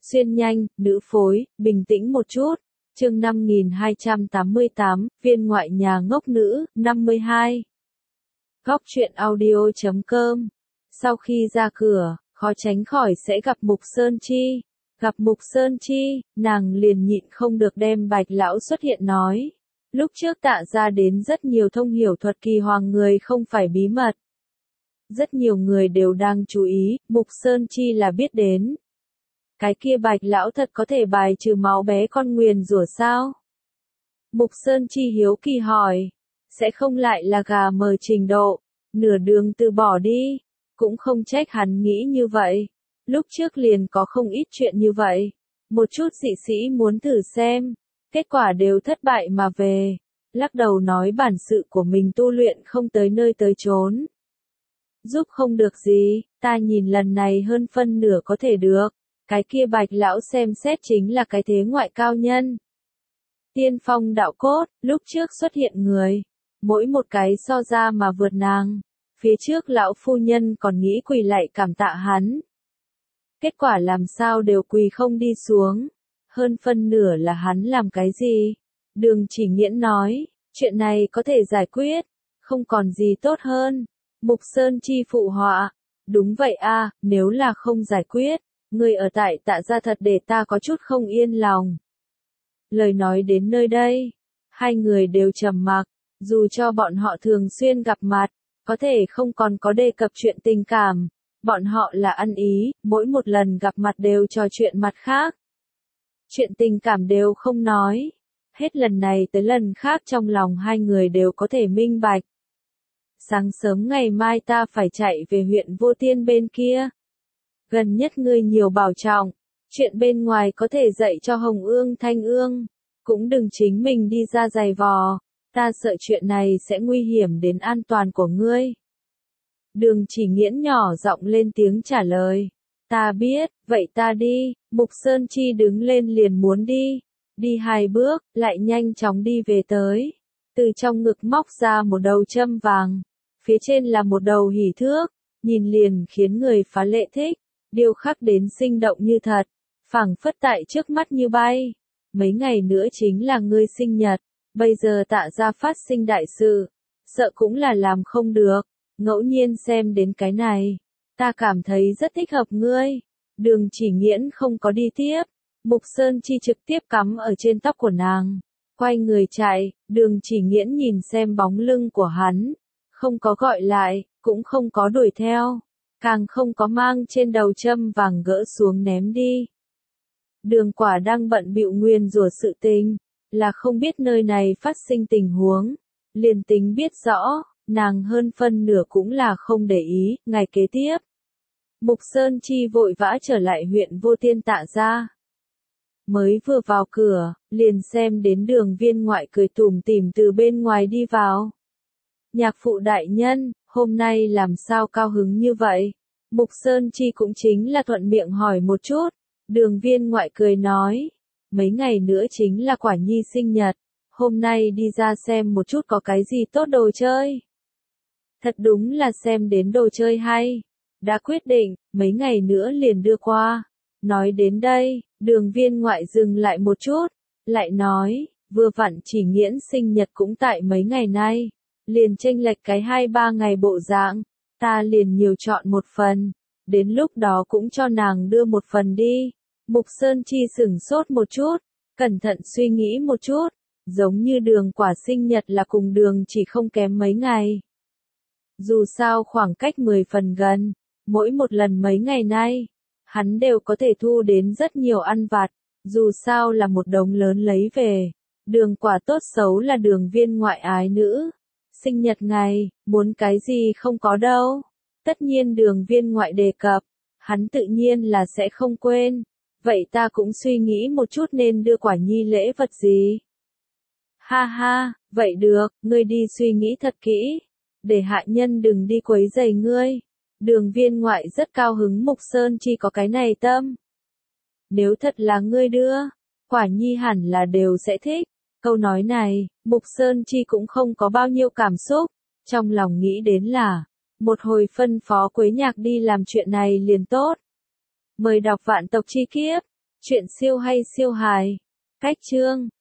Xuyên nhanh, nữ phối, bình tĩnh một chút. Chương 5288, viên ngoại nhà ngốc nữ, 52. Góc truyện audio.com. Sau khi ra cửa, khó tránh khỏi sẽ gặp Mục Sơn Chi. Gặp Mục Sơn Chi, nàng liền nhịn không được đem Bạch lão xuất hiện nói. Lúc trước Tạ gia đến rất nhiều thông hiểu thuật kỳ hoàng người không phải bí mật. Rất nhiều người đều đang chú ý, Mục Sơn Chi là biết đến. Cái kia Bạch lão thật có thể bài trừ máu bé con nguyền rủa sao? Mục Sơn Chi hiếu kỳ hỏi, sẽ không lại là gà mờ trình độ, nửa đường từ bỏ đi, cũng không trách hắn nghĩ như vậy. Lúc trước liền có không ít chuyện như vậy, một chút dị sĩ muốn thử xem, kết quả đều thất bại mà về, lắc đầu nói bản sự của mình tu luyện không tới nơi tới chốn. Giúp không được gì, ta nhìn lần này hơn phân nửa có thể được. Cái kia Bạch lão xem xét chính là cái thế ngoại cao nhân. Tiên phong đạo cốt, lúc trước xuất hiện người, mỗi một cái so ra mà vượt nàng. Phía trước lão phu nhân còn nghĩ quỳ lạy cảm tạ hắn. Kết quả làm sao đều quỳ không đi xuống. Hơn phân nửa là hắn làm cái gì? Đường Chỉ Nghiễn nói, chuyện này có thể giải quyết, không còn gì tốt hơn. Mục Sơn Chi phụ họa, đúng vậy a, nếu là không giải quyết. Người ở tại Tạ gia thật để ta có chút không yên lòng. Lời nói đến nơi đây, hai người đều trầm mặc, dù cho bọn họ thường xuyên gặp mặt, có thể không còn có đề cập chuyện tình cảm, bọn họ là ăn ý, mỗi một lần gặp mặt đều trò chuyện mặt khác. Chuyện tình cảm đều không nói, hết lần này tới lần khác trong lòng hai người đều có thể minh bạch. Sáng sớm ngày mai ta phải chạy về huyện Vô Tiên bên kia. Gần nhất ngươi nhiều bảo trọng, chuyện bên ngoài có thể dạy cho Hồng Ương Thanh Ương, cũng đừng chính mình đi ra giày vò, ta sợ chuyện này sẽ nguy hiểm đến an toàn của ngươi. Đường Chỉ Nghiễn nhỏ giọng lên tiếng trả lời, ta biết, vậy ta đi. Mục Sơn Chi đứng lên liền muốn đi hai bước, lại nhanh chóng đi về tới, từ trong ngực móc ra một đầu châm vàng, phía trên là một đầu hỷ thước, nhìn liền khiến người phá lệ thích. Điêu khắc đến sinh động như thật, phảng phất tại trước mắt như bay. Mấy ngày nữa chính là ngươi sinh nhật, bây giờ Tạ gia phát sinh đại sự, sợ cũng là làm không được, ngẫu nhiên xem đến cái này, ta cảm thấy rất thích hợp ngươi. Đường Chỉ Nghiễn không có đi tiếp, Mục Sơn Chi trực tiếp cắm ở trên tóc của nàng, quay người chạy, Đường Chỉ Nghiễn nhìn xem bóng lưng của hắn, không có gọi lại, cũng không có đuổi theo. Càng không có mang trên đầu châm vàng gỡ xuống ném đi. Đường Quả đang bận bịu nguyền rủa sự tình, là không biết nơi này phát sinh tình huống, liền tính biết rõ, nàng hơn phân nửa cũng là không để ý. Ngày kế tiếp, Mục Sơn Chi vội vã trở lại huyện Vô Tiên Tạ gia. Mới vừa vào cửa, liền xem đến Đường Viên ngoại cười tủm tỉm từ bên ngoài đi vào. Nhạc phụ đại nhân, hôm nay làm sao cao hứng như vậy? Mục Sơn Chi cũng chính là thuận miệng hỏi một chút. Đường Viên ngoại cười nói, mấy ngày nữa chính là Quả Nhi sinh nhật, hôm nay đi ra xem một chút có cái gì tốt đồ chơi. Thật đúng là xem đến đồ chơi hay. Đã quyết định, mấy ngày nữa liền đưa qua. Nói đến đây, Đường Viên ngoại dừng lại một chút, lại nói, vừa vặn Chỉ Nghiễn sinh nhật cũng tại mấy ngày nay. Liền chênh lệch cái 2-3 ngày bộ dạng, ta liền nhiều chọn một phần, đến lúc đó cũng cho nàng đưa một phần đi. Mục Sơn Chi sửng sốt một chút, cẩn thận suy nghĩ một chút, giống như Đường Quả sinh nhật là cùng Đường Chỉ không kém mấy ngày. Dù sao khoảng cách 10 phần gần, mỗi một lần mấy ngày nay, hắn đều có thể thu đến rất nhiều ăn vặt, dù sao là một đống lớn lấy về. Đường Quả tốt xấu là Đường Viên ngoại ái nữ. Sinh nhật ngày, muốn cái gì không có đâu. Tất nhiên Đường Viên ngoại đề cập, hắn tự nhiên là sẽ không quên. Vậy ta cũng suy nghĩ một chút nên đưa Quả Nhi lễ vật gì. Ha ha, vậy được, ngươi đi suy nghĩ thật kỹ, để hạ nhân đừng đi quấy rầy ngươi. Đường Viên ngoại rất cao hứng Mục Sơn Chi có cái này tâm. Nếu thật là ngươi đưa, Quả Nhi hẳn là đều sẽ thích. Câu nói này, Mục Sơn Chi cũng không có bao nhiêu cảm xúc, trong lòng nghĩ đến là, một hồi phân phó Quế Nhạc đi làm chuyện này liền tốt. Mời đọc Vạn Tộc Chi Kiếp, Chuyện siêu hay siêu hài. Cách chương